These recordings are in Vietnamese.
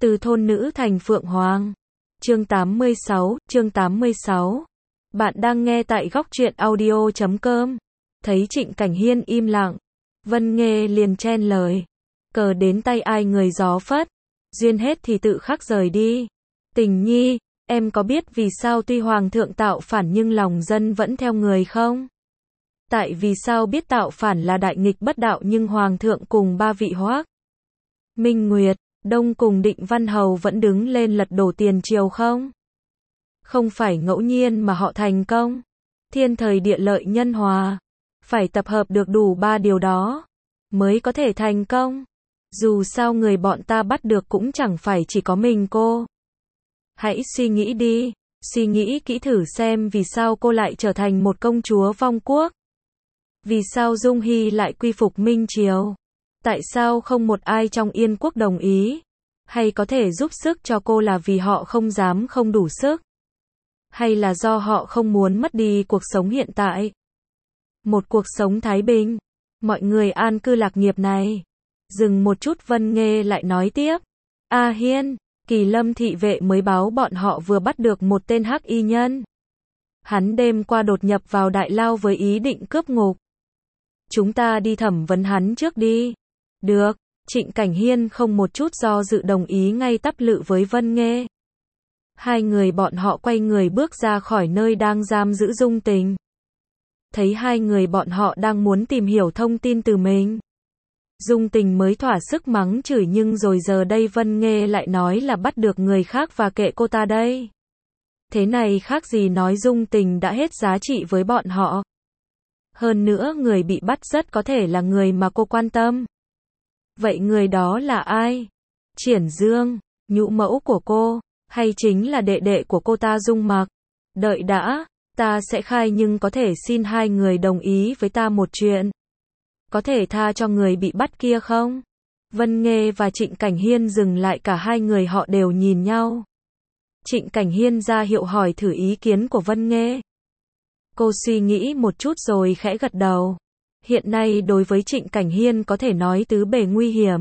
Từ thôn nữ thành phượng hoàng. Chương 86. Bạn đang nghe tại góc truyện audio.com. Thấy Trịnh Cảnh Hiên im lặng, Vân Nghê liền chen lời. Cờ đến tay ai người gió phất, duyên hết thì tự khắc rời đi. Tình nhi, em có biết vì sao tuy hoàng thượng tạo phản nhưng lòng dân vẫn theo người không? Tại vì sao biết tạo phản là đại nghịch bất đạo nhưng hoàng thượng cùng ba vị Hoác, Minh Nguyệt, Đông cùng Định Văn Hầu vẫn đứng lên lật đổ tiền triều không? Không phải ngẫu nhiên mà họ thành công. Thiên thời địa lợi nhân hòa. Phải tập hợp được đủ ba điều đó mới có thể thành công. Dù sao người bọn ta bắt được cũng chẳng phải chỉ có mình cô. Hãy suy nghĩ đi, suy nghĩ kỹ thử xem vì sao cô lại trở thành một công chúa vong quốc. Vì sao Dung Hy lại quy phục Minh Triều? Tại sao không một ai trong Yên quốc đồng ý? Hay có thể giúp sức cho cô là vì họ không dám không đủ sức? Hay là do họ không muốn mất đi cuộc sống hiện tại? Một cuộc sống thái bình, mọi người an cư lạc nghiệp này. Dừng một chút Vân Nghê lại nói tiếp. A Hiên, Kỳ Lâm thị vệ mới báo bọn họ vừa bắt được một tên hắc y nhân. Hắn đêm qua đột nhập vào đại lao với ý định cướp ngục. Chúng ta đi thẩm vấn hắn trước đi. Được, Trịnh Cảnh Hiên không một chút do dự đồng ý ngay tắp lự với Vân Nghê. Hai người bọn họ quay người bước ra khỏi nơi đang giam giữ Dung Tình. Thấy hai người bọn họ đang muốn tìm hiểu thông tin từ mình. Dung Tình mới thỏa sức mắng chửi nhưng rồi giờ đây Vân Nghê lại nói là bắt được người khác và kệ cô ta đây. Thế này khác gì nói Dung Tình đã hết giá trị với bọn họ. Hơn nữa người bị bắt rất có thể là người mà cô quan tâm. Vậy người đó là ai? Triển Dương, nhũ mẫu của cô, hay chính là đệ đệ của cô ta Dung Mặc? Đợi đã, ta sẽ khai nhưng có thể xin hai người đồng ý với ta một chuyện. Có thể tha cho người bị bắt kia không? Vân Nghê và Trịnh Cảnh Hiên dừng lại cả hai người họ đều nhìn nhau. Trịnh Cảnh Hiên ra hiệu hỏi thử ý kiến của Vân Nghê. Cô suy nghĩ một chút rồi khẽ gật đầu. Hiện nay đối với Trịnh Cảnh Hiên có thể nói tứ bề nguy hiểm.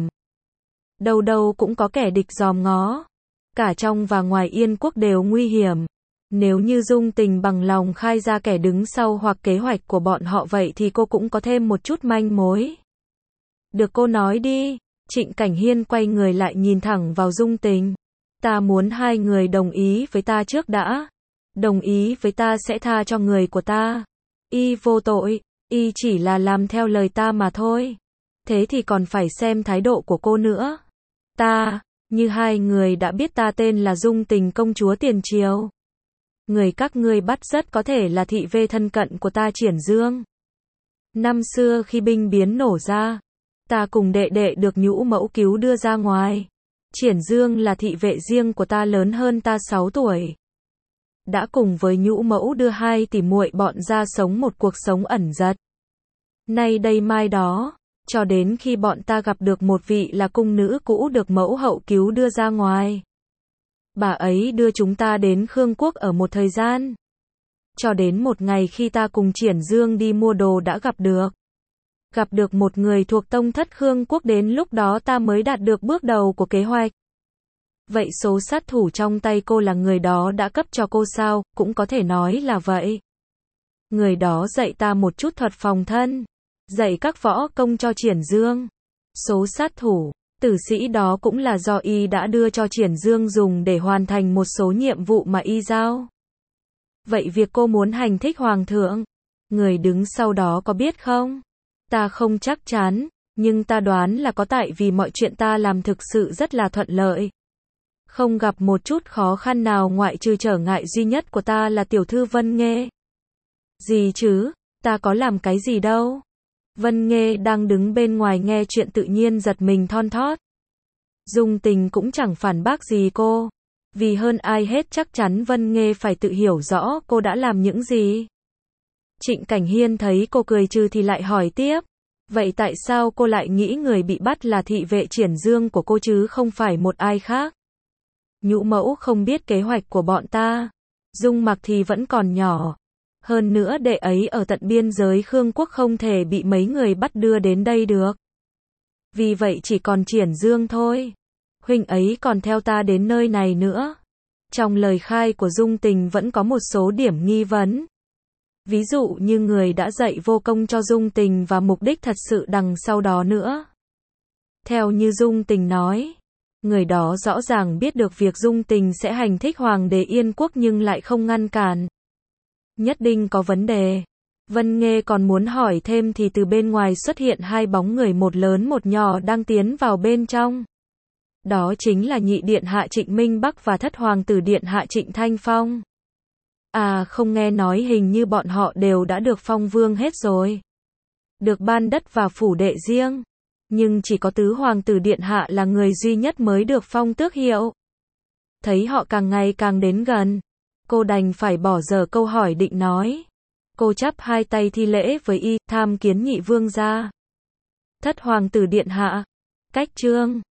Đâu đâu cũng có kẻ địch giòm ngó. Cả trong và ngoài Yên quốc đều nguy hiểm. Nếu như Dung Tình bằng lòng khai ra kẻ đứng sau hoặc kế hoạch của bọn họ vậy thì cô cũng có thêm một chút manh mối. Được cô nói đi. Trịnh Cảnh Hiên quay người lại nhìn thẳng vào Dung Tình. Ta muốn hai người đồng ý với ta trước đã. Đồng ý với ta sẽ tha cho người của ta. Y vô tội, y chỉ là làm theo lời ta mà thôi. Thế thì còn phải xem thái độ của cô nữa. Ta, như hai người đã biết ta tên là Dung Tình công chúa tiền triều. Người các ngươi bắt rất có thể là thị vệ thân cận của ta Triển Dương. Năm xưa khi binh biến nổ ra, ta cùng đệ đệ được nhũ mẫu cứu đưa ra ngoài. Triển Dương là thị vệ riêng của ta lớn hơn ta 6 tuổi. Đã cùng với nhũ mẫu đưa hai tỷ muội bọn ra sống một cuộc sống ẩn dật. Nay đây mai đó, cho đến khi bọn ta gặp được một vị là cung nữ cũ được mẫu hậu cứu đưa ra ngoài. Bà ấy đưa chúng ta đến Khương Quốc ở một thời gian. Cho đến một ngày khi ta cùng Triển Dương đi mua đồ đã gặp được. Gặp được một người thuộc tông thất Khương Quốc, đến lúc đó ta mới đạt được bước đầu của kế hoạch. Vậy số sát thủ trong tay cô là người đó đã cấp cho cô sao? Cũng có thể nói là vậy. Người đó dạy ta một chút thuật phòng thân. Dạy các võ công cho Triển Dương. Số sát thủ, tử sĩ đó cũng là do y đã đưa cho Triển Dương dùng để hoàn thành một số nhiệm vụ mà y giao. Vậy việc cô muốn hành thích hoàng thượng, người đứng sau đó có biết không? Ta không chắc chắn, nhưng ta đoán là có, tại vì mọi chuyện ta làm thực sự rất là thuận lợi. Không gặp một chút khó khăn nào ngoại trừ trở ngại duy nhất của ta là tiểu thư Vân Nghê. Gì chứ, ta có làm cái gì đâu. Vân Nghê đang đứng bên ngoài nghe chuyện tự nhiên giật mình thon thót. Dung Tình cũng chẳng phản bác gì cô. Vì hơn ai hết chắc chắn Vân Nghê phải tự hiểu rõ cô đã làm những gì. Trịnh Cảnh Hiên thấy cô cười trừ thì lại hỏi tiếp. Vậy tại sao cô lại nghĩ người bị bắt là thị vệ Triển Dương của cô chứ không phải một ai khác? Nhũ mẫu không biết kế hoạch của bọn ta. Dung Mặc thì vẫn còn nhỏ. Hơn nữa đệ ấy ở tận biên giới Khương Quốc không thể bị mấy người bắt đưa đến đây được. Vì vậy chỉ còn Triển Dương thôi. huynh ấy còn theo ta đến nơi này nữa. Trong lời khai của Dung Tình vẫn có một số điểm nghi vấn. Ví dụ như người đã dạy vô công cho Dung Tình và mục đích thật sự đằng sau đó nữa. Theo như Dung Tình nói, người đó rõ ràng biết được việc Dung Tình sẽ hành thích Hoàng đế Yên Quốc nhưng lại không ngăn cản. Nhất định có vấn đề. Vân Nghê còn muốn hỏi thêm thì từ bên ngoài xuất hiện hai bóng người, một lớn một nhỏ đang tiến vào bên trong. Đó chính là nhị điện hạ Trịnh Minh Bắc và thất hoàng tử điện hạ Trịnh Thanh Phong. À, không nghe nói hình như bọn họ đều đã được phong vương hết rồi. Được ban đất và phủ đệ riêng. Nhưng chỉ có tứ hoàng tử điện hạ là người duy nhất mới được phong tước hiệu. Thấy họ càng ngày càng đến gần, cô đành phải bỏ dở câu hỏi định nói. Cô chắp hai tay thi lễ với y, tham kiến nhị vương gia. Thất hoàng tử điện hạ. Cách chương